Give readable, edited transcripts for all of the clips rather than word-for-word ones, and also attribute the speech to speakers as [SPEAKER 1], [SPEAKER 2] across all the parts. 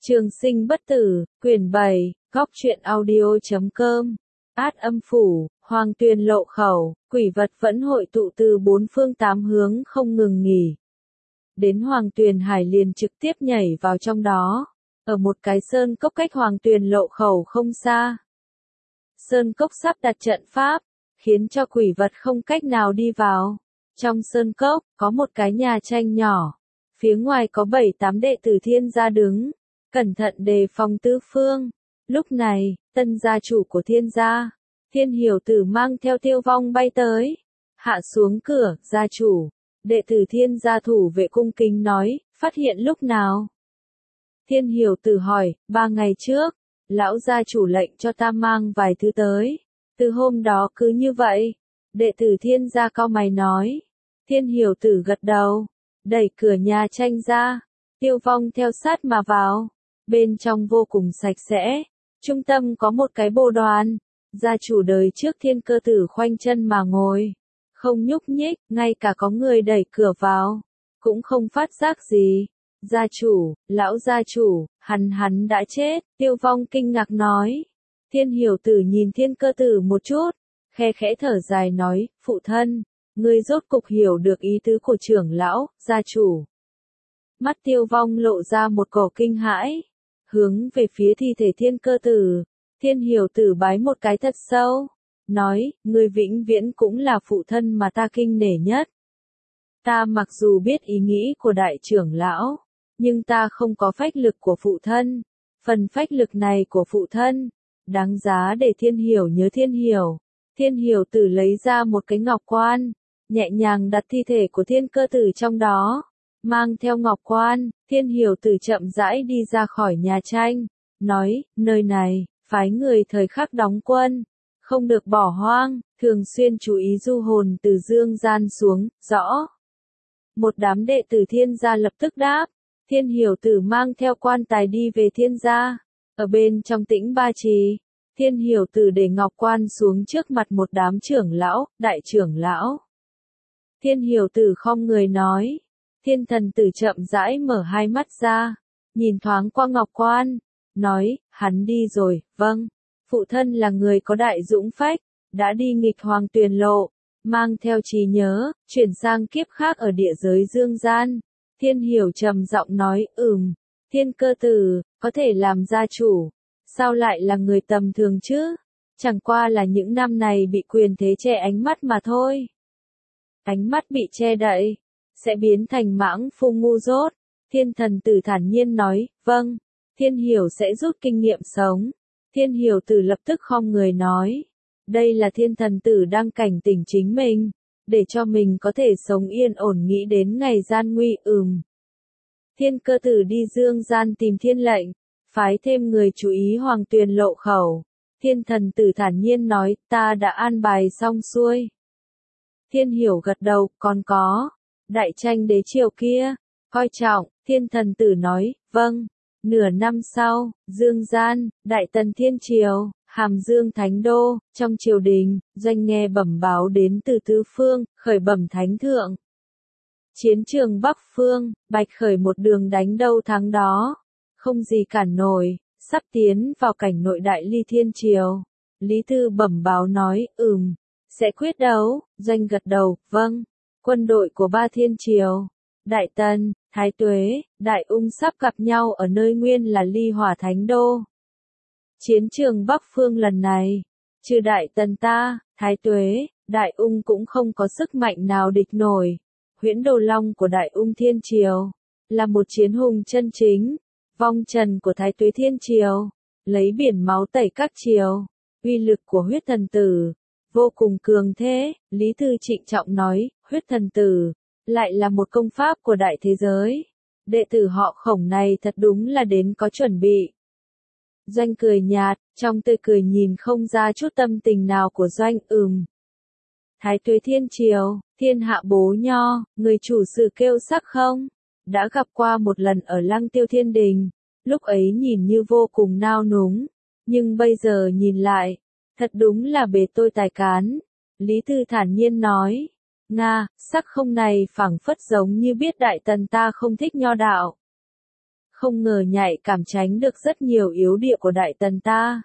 [SPEAKER 1] Trường sinh bất tử, quyển 7, góc truyện audio.com. Át âm phủ, Hoàng Tuyền lộ khẩu, quỷ vật vẫn hội tụ từ bốn phương tám hướng không ngừng nghỉ. Đến Hoàng Tuyền Hải liền trực tiếp nhảy vào trong đó, ở một cái sơn cốc cách Hoàng Tuyền lộ khẩu không xa. Sơn cốc sắp đặt trận pháp, khiến cho quỷ vật không cách nào đi vào. Trong sơn cốc, có một cái nhà tranh nhỏ. Phía ngoài có 7-8 đệ tử Thiên gia đứng, cẩn thận đề phòng tứ phương. Lúc này, tân gia chủ của Thiên gia, Thiên Hiểu Tử mang theo Tiêu Vong bay tới. Hạ xuống cửa, gia chủ. Đệ tử Thiên gia thủ vệ cung kính nói, phát hiện lúc nào? Thiên Hiểu Tử hỏi, 3 ngày trước, lão gia chủ lệnh cho ta mang vài thứ tới. Từ hôm đó cứ như vậy. Đệ tử Thiên gia cau mày nói. Thiên Hiểu Tử gật đầu, đẩy cửa nhà tranh ra. Tiêu Vong theo sát mà vào. Bên trong vô cùng sạch sẽ. Trung tâm có một cái bồ đoàn. Gia chủ đời trước Thiên Cơ Tử khoanh chân mà ngồi. Không nhúc nhích, ngay cả có người đẩy cửa vào. Cũng không phát giác gì. Gia chủ, lão gia chủ, hắn đã chết. Tiêu Vong kinh ngạc nói. Thiên Hiểu Tử nhìn Thiên Cơ Tử một chút. Khe khẽ thở dài nói, phụ thân. Ngươi rốt cục hiểu được ý tứ của trưởng lão, gia chủ. Mắt Tiêu Vong lộ ra một cổ kinh hãi. Hướng về phía thi thể Thiên Cơ Tử. Thiên Hiểu Tử bái một cái thật sâu. Nói, ngươi vĩnh viễn cũng là phụ thân mà ta kinh nể nhất. Ta mặc dù biết ý nghĩ của đại trưởng lão, nhưng ta không có phách lực của phụ thân. Phần phách lực này của phụ thân, đáng giá để Thiên Hiểu nhớ Thiên Hiểu. Thiên Hiểu Tử lấy ra một cái ngọc quan, nhẹ nhàng đặt thi thể của Thiên Cơ Tử trong đó. Mang theo ngọc quan, Thiên Hiểu Tử chậm rãi đi ra khỏi nhà tranh, nói, nơi này, phái người thời khắc đóng quân, không được bỏ hoang, thường xuyên chú ý du hồn từ dương gian xuống, rõ. Một đám đệ tử Thiên gia lập tức đáp, Thiên Hiểu Tử mang theo quan tài đi về Thiên gia, ở bên trong Tĩnh Ba Trì. Thiên Hiểu Tử để ngọc quan xuống trước mặt một đám trưởng lão, đại trưởng lão. Thiên Hiểu Tử khom người nói. Thiên Thần Tử chậm rãi mở hai mắt ra, nhìn thoáng qua ngọc quan, nói, hắn đi rồi, vâng. Phụ thân là người có đại dũng phách, đã đi nghịch Hoàng Tuyền lộ, mang theo trí nhớ, chuyển sang kiếp khác ở địa giới dương gian. Thiên Hiểu trầm giọng nói, Thiên Cơ Tử, có thể làm gia chủ. Sao lại là người tầm thường chứ? Chẳng qua là những năm này bị quyền thế che ánh mắt mà thôi. Ánh mắt bị che đậy, sẽ biến thành mãng phu ngu dốt. Thiên Thần Tử thản nhiên nói, vâng, Thiên Hiểu sẽ rút kinh nghiệm sống. Thiên Hiểu Tử lập tức khom người nói, đây là Thiên Thần Tử đang cảnh tỉnh chính mình, để cho mình có thể sống yên ổn nghĩ đến ngày gian nguy. Thiên Cơ Tử đi dương gian tìm Thiên lệnh, phái thêm người chú ý Hoàng Tuyền lộ khẩu. Thiên Thần Tử thản nhiên nói, ta đã an bài xong xuôi. Thiên Hiểu gật đầu, còn có, đại tranh đế triều kia, coi trọng. Thiên Thần Tử nói, vâng. Nửa năm sau, dương gian, Đại Tần Thiên Triều, Hàm Dương Thánh Đô, trong triều đình, doanh nghe bẩm báo đến từ tứ phương, khởi bẩm thánh thượng. Chiến trường Bắc Phương, Bạch Khởi một đường đánh đâu thắng đó, không gì cản nổi, sắp tiến vào cảnh nội đại ly Thiên Triều. Lý Tư bẩm báo nói, sẽ quyết đấu. Doanh gật đầu, vâng. Quân đội của ba Thiên Triều, Đại Tần, Thái Tuế, Đại Ung sắp gặp nhau ở nơi nguyên là Ly Hỏa Thánh Đô. Chiến trường Bắc Phương lần này, trừ Đại Tần ta, Thái Tuế, Đại Ung cũng không có sức mạnh nào địch nổi. Huyễn Đồ Long của Đại Ung Thiên Triều, là một chiến hùng chân chính. Vong trần của Thái Tuế Thiên Triều, lấy biển máu tẩy các triều. Uy lực của Huyết Thần Tử, vô cùng cường thế. Lý Tư trịnh trọng nói, Huyết Thần Tử, lại là một công pháp của đại thế giới. Đệ tử họ Khổng này thật đúng là đến có chuẩn bị. Doanh cười nhạt, trong tươi cười nhìn không ra chút tâm tình nào của Doanh. Thái Tuế Thiên Triều, thiên hạ bố nho, người chủ sự kêu sắc không? Đã gặp qua một lần ở Lăng Tiêu Thiên Đình, lúc ấy nhìn như vô cùng nao núng, nhưng bây giờ nhìn lại, thật đúng là bề tôi tài cán. Lý Tư thản nhiên nói, Nga, sắc không này phảng phất giống như biết Đại Tần ta không thích nho đạo. không ngờ nhạy cảm tránh được rất nhiều yếu địa của Đại Tần ta.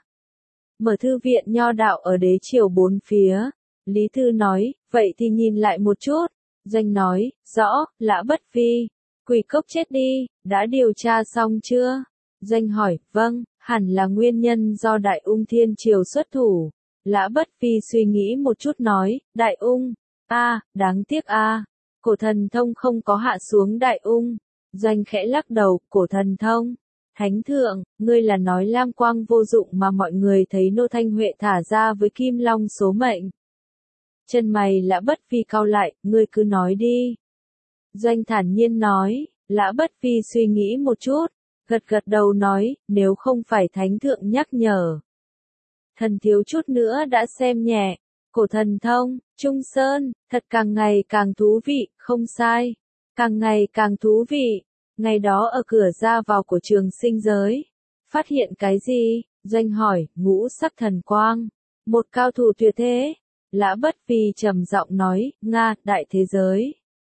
[SPEAKER 1] Mở thư viện nho đạo ở đế triều bốn phía. Lý Thư nói, vậy thì nhìn lại một chút. Doanh nói, rõ, Lã Bất Vi. Quỷ cốc chết đi, đã điều tra xong chưa? Doanh hỏi, vâng, hẳn là nguyên nhân do Đại Ung Thiên Triều xuất thủ. Lã Bất Vi suy nghĩ một chút nói, Đại Ung, đáng tiếc Cổ Thần Thông không có hạ xuống Đại Ung. Doanh khẽ lắc đầu, Cổ Thần Thông. Thánh thượng, ngươi là nói lam quang vô dụng mà mọi người thấy Nô Thanh Huệ thả ra với Kim Long số mệnh. Chân mày Lã Bất Vi cau lại, ngươi cứ nói đi. Doanh thản nhiên nói, Lã Bất Vi suy nghĩ một chút, gật gật đầu nói, nếu không phải thánh thượng nhắc nhở. Thần thiếu chút nữa đã xem nhẹ, Cổ Thần Thông, Trung Sơn, thật càng ngày càng thú vị, không sai. Càng ngày càng thú vị. Ngày đó ở cửa ra vào của Trường Sinh Giới. Phát hiện cái gì? Doanh hỏi, ngũ sắc thần quang. Một cao thủ tuyệt thế. Lã Bất Vi trầm giọng nói, Nga, đại thế giới.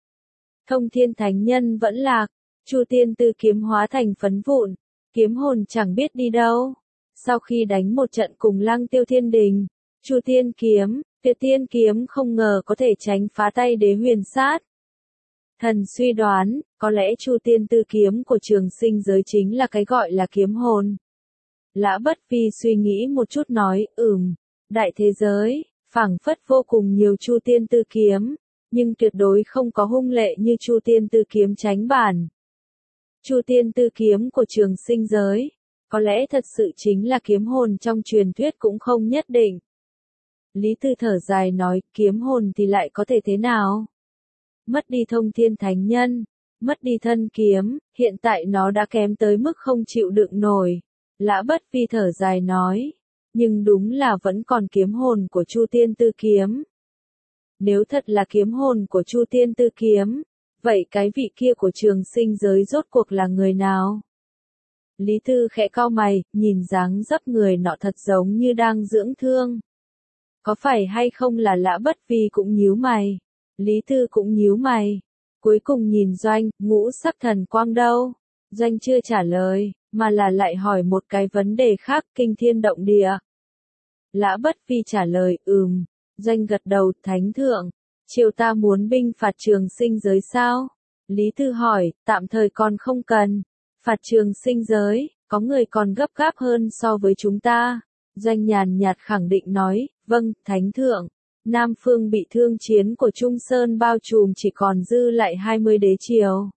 [SPEAKER 1] Thông Thiên Thánh Nhân vẫn lạc. Chu Tiên Tư kiếm hóa thành phấn vụn. Kiếm hồn chẳng biết đi đâu. Sau khi đánh một trận cùng Lăng Tiêu Thiên Đình, Chu Tiên kiếm, Tuyệt Tiên kiếm không ngờ có thể tránh phá tay Đế Huyền Sát. Thần suy đoán, có lẽ Chu Tiên Tư kiếm của Trường Sinh Giới chính là cái gọi là kiếm hồn. Lã Bất Vi suy nghĩ một chút nói, đại thế giới, phảng phất vô cùng nhiều Chu Tiên Tư kiếm, nhưng tuyệt đối không có hung lệ như Chu Tiên Tư kiếm chánh bản. Chu Tiên Tư kiếm của Trường Sinh Giới, có lẽ thật sự chính là kiếm hồn trong truyền thuyết cũng không nhất định. Lý Tư thở dài nói, kiếm hồn thì lại có thể thế nào? Mất đi Thông Thiên Thánh Nhân, mất đi thân kiếm, hiện tại nó đã kém tới mức không chịu đựng nổi. Lã Bất Vi thở dài nói, nhưng đúng là vẫn còn kiếm hồn của Chu Tiên Tư kiếm. Nếu thật là kiếm hồn của Chu Tiên Tư kiếm, vậy cái vị kia của Trường Sinh Giới rốt cuộc là người nào? Lý Tư khẽ cau mày, nhìn dáng dấp người nọ thật giống như đang dưỡng thương. Có phải hay không là Lã Bất Vi cũng nhíu mày? Lý Tư cũng nhíu mày. Cuối cùng nhìn Doanh, ngũ sắc thần quang đâu? Doanh chưa trả lời, mà là lại hỏi một cái vấn đề khác, kinh thiên động địa. Lã Bất Vi trả lời, Doanh gật đầu, thánh thượng. Triều ta muốn binh phạt Trường Sinh Giới sao? Lý Tư hỏi, tạm thời còn không cần. Phạt Trường Sinh Giới, có người còn gấp gáp hơn so với chúng ta. Doanh nhàn nhạt khẳng định nói, vâng, thánh thượng. Nam phương bị thương chiến của Trung Sơn bao trùm chỉ còn dư lại 20 đế triều.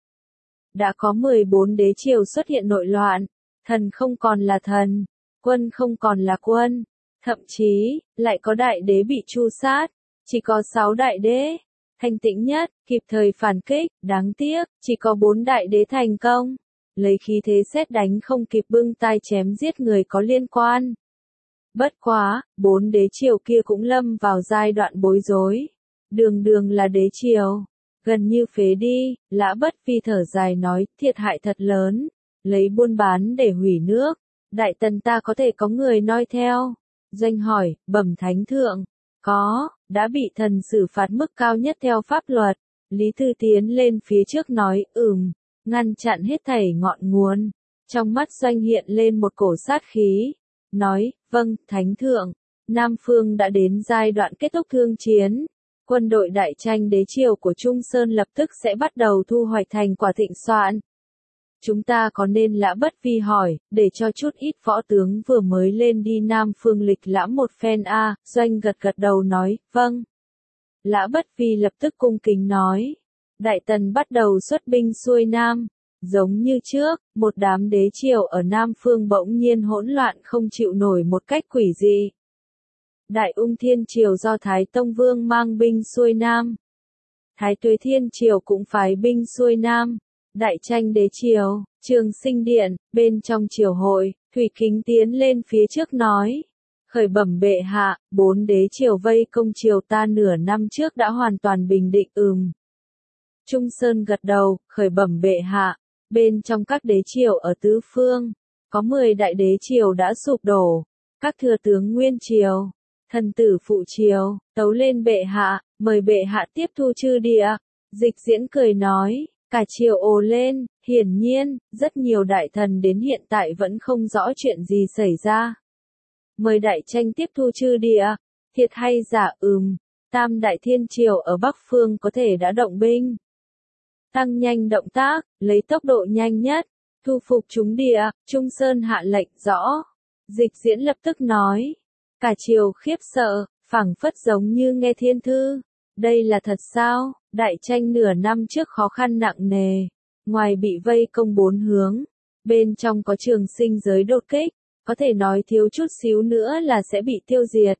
[SPEAKER 1] Đã có 14 đế triều xuất hiện nội loạn, thần không còn là thần, quân không còn là quân, thậm chí, lại có đại đế bị tru sát, chỉ có 6 đại đế, thanh tĩnh nhất, kịp thời phản kích, đáng tiếc, chỉ có 4 đại đế thành công, lấy khí thế sét đánh không kịp bưng tai chém giết người có liên quan. Bất quá, 4 đế triều kia cũng lâm vào giai đoạn bối rối. Đường đường là đế triều. Gần như phế đi, Lã Bất Vi thở dài nói, thiệt hại thật lớn. Lấy buôn bán để hủy nước. Đại Tần ta có thể có người noi theo. Doanh hỏi, bẩm thánh thượng. Có, đã bị thần xử phạt mức cao nhất theo pháp luật. Lý Thư tiến lên phía trước nói, ngăn chặn hết thảy ngọn nguồn. Trong mắt Doanh hiện lên một cổ sát khí. Nói, vâng, thánh thượng, Nam Phương đã đến giai đoạn kết thúc thương chiến. Quân đội đại tranh đế triều của Trung Sơn lập tức sẽ bắt đầu thu hoạch thành quả thịnh soạn. Chúng ta có nên Lã Bất Vi hỏi, để cho chút ít võ tướng vừa mới lên đi Nam Phương lịch lãm một phen Doanh gật gật đầu nói, vâng. Lã Bất Vi lập tức cung kính nói, Đại Tần bắt đầu xuất binh xuôi Nam. Giống như trước, một đám đế triều ở Nam Phương bỗng nhiên hỗn loạn không chịu nổi một cách quỷ dị. Đại Ung Thiên Triều do Thái Tông Vương mang binh xuôi Nam. Thái Tuế Thiên Triều cũng phái binh xuôi Nam. Đại tranh đế triều, Trường Sinh Điện, bên trong triều hội, Thủy Kính tiến lên phía trước nói. Khởi bẩm bệ hạ, 4 đế triều vây công triều ta nửa năm trước đã hoàn toàn bình định Trung Sơn gật đầu, khởi bẩm bệ hạ. Bên trong các đế triều ở tứ phương, có 10 đại đế triều đã sụp đổ, các thừa tướng nguyên triều, thần tử phụ triều, tấu lên bệ hạ, mời bệ hạ tiếp thu chư địa. Dịch Diễn cười nói, cả triều ồ lên, Hiển nhiên, rất nhiều đại thần đến hiện tại vẫn không rõ chuyện gì xảy ra. Mời đại tranh tiếp thu chư địa, thiệt hay giả Tam đại thiên triều ở Bắc Phương có thể đã động binh. Tăng nhanh động tác, lấy tốc độ nhanh nhất, thu phục chúng địa, Trung Sơn hạ lệnh rõ. Dịch Diễn lập tức nói. Cả triều khiếp sợ, phảng phất giống như nghe thiên thư. Đây là thật sao? Đại tranh nửa năm trước khó khăn nặng nề. Ngoài bị vây công 4 hướng, bên trong có Trường Sinh giới đột kích, có thể nói thiếu chút xíu nữa là sẽ bị tiêu diệt.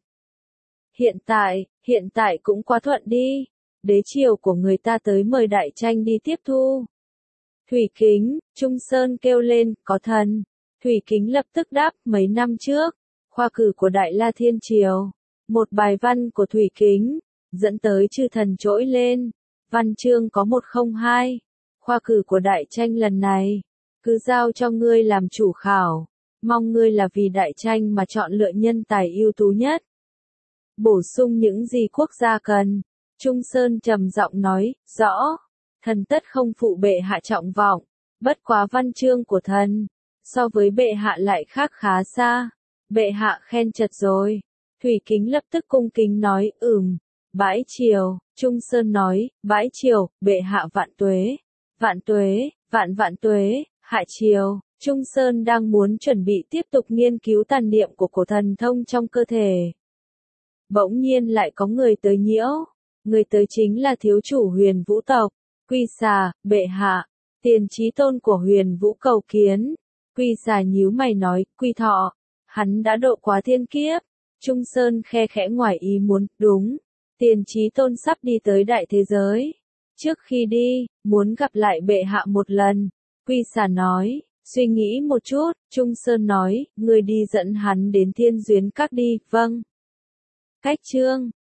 [SPEAKER 1] Hiện tại cũng quá thuận đi. Đế triều của người ta tới mời đại tranh đi tiếp thu. Thủy Kính, Trung Sơn kêu lên, có thần. Thủy Kính lập tức đáp, mấy năm trước, khoa cử của Đại La Thiên Triều, một bài văn của Thủy Kính, dẫn tới chư thần trỗi lên. Văn chương có 102. Khoa cử của đại tranh lần này, cứ giao cho ngươi làm chủ khảo. Mong ngươi là vì đại tranh mà chọn lựa nhân tài ưu tú nhất. Bổ sung những gì quốc gia cần. Trung Sơn trầm giọng nói, rõ. Thần tất không phụ bệ hạ trọng vọng. Bất quá văn chương của thần, so với bệ hạ lại khác khá xa. Bệ hạ khen chật rồi. Thủy Kính lập tức cung kính nói, Bãi triều. Trung Sơn nói, bãi triều, bệ hạ vạn tuế. Vạn tuế, vạn tuế, hạ triều. Trung Sơn đang muốn chuẩn bị tiếp tục nghiên cứu tàn niệm của cổ thần thông trong cơ thể. Bỗng nhiên lại có người tới nhiễu. Người tới chính là thiếu chủ Huyền Vũ tộc. Quy Xà, bệ hạ. Tiền chí tôn của Huyền Vũ cầu kiến. Quy Xà nhíu mày nói, Quy Thọ. Hắn đã độ quá thiên kiếp. Trung Sơn khe khẽ ngoài ý muốn, đúng. Tiền chí tôn sắp đi tới đại thế giới. Trước khi đi, muốn gặp lại bệ hạ một lần. Quy Xà nói, suy nghĩ một chút, Trung Sơn nói, người đi dẫn hắn đến Thiên Duyến Các đi, vâng. Cách chương